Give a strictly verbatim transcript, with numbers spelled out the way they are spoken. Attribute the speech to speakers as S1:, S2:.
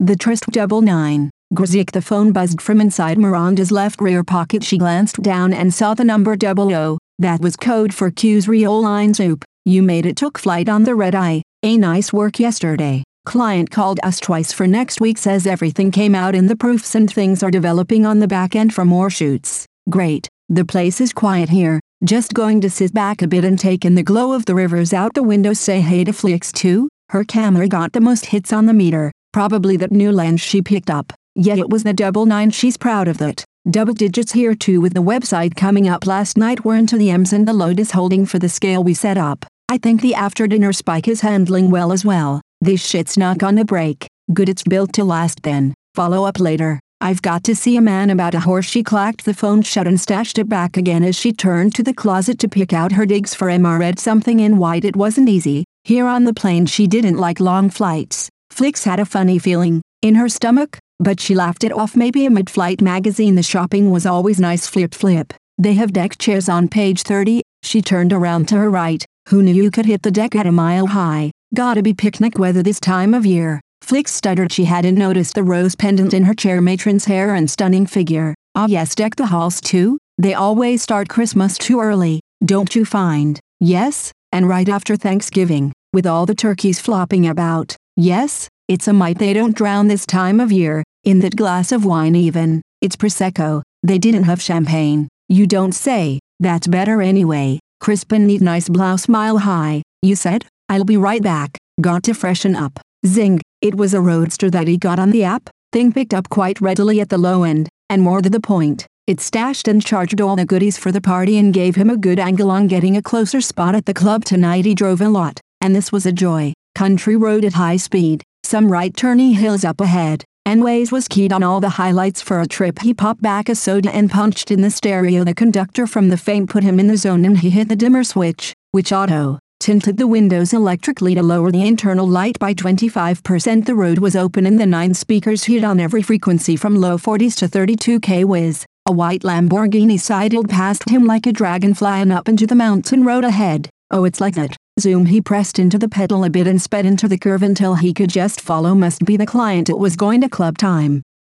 S1: The Trist double nine. Grzik. The phone buzzed from inside Miranda's left rear pocket. She glanced down and saw the number double O. That was code for Q's Rio line. Soup. You made it. Took flight on the red eye. A nice work yesterday. Client called us twice for next week. Says everything came out in the proofs and things are developing on the back end for more shoots. Great. The place is quiet here. Just going to sit back a bit and take in the glow of the rivers out the window. Say hey to Flix too. Her camera got the most hits on the meter. Probably that new lens she picked up. Yeah, it was the double nine. She's proud of that. Double digits here too with the website coming up last night. We're into the M's and the load is holding for the scale we set up. I think the after dinner spike is handling well as well. This shit's not gonna break. Good, it's built to last then. Follow up later. I've got to see a man about a horse. She clacked the phone shut and stashed it back again as she turned to the closet to pick out her digs for Emma. Read something in white. It wasn't easy. Here on the plane she didn't like long flights. Flix had a funny feeling in her stomach, but she laughed it off. Maybe a mid-flight magazine. The shopping was always nice. Flip flip. They have deck chairs on page thirty. She turned around to her right. Who knew you could hit the deck at a mile high? Gotta be picnic weather this time of year. Flix stuttered. She hadn't noticed the rose pendant in her chair, matron's hair and stunning figure. Ah yes, deck the halls too? They always start Christmas too early, don't you find? Yes, and right after Thanksgiving, with all the turkeys flopping about. Yes, it's a mite they don't drown this time of year, in that glass of wine even. It's Prosecco. They didn't have champagne. You don't say. That's better anyway. Crisp and neat, nice blouse, mile high. You said? I'll be right back. Got to freshen up. Zing. It was a roadster that he got on the app. Thing picked up quite readily at the low end, and more to the point, it stashed and charged all the goodies for the party and gave him a good angle on getting a closer spot at the club tonight. He drove a lot, and this was a joy. Country road at high speed, some right turny hills up ahead, and Waze was keyed on all the highlights for a trip. He popped back a soda and punched in the stereo. The conductor from the fame put him in the zone and he hit the dimmer switch, which auto tinted the windows electrically to lower the internal light by twenty-five percent. The road was open and the nine speakers hit on every frequency from low forties to thirty-two K. Whiz. A white Lamborghini sidled past him like a dragonfly and up into the mountain road ahead. Oh, it's like that. Zoom. He pressed into the pedal a bit and sped into the curve until he could just follow. Must be the client. It was going to club time.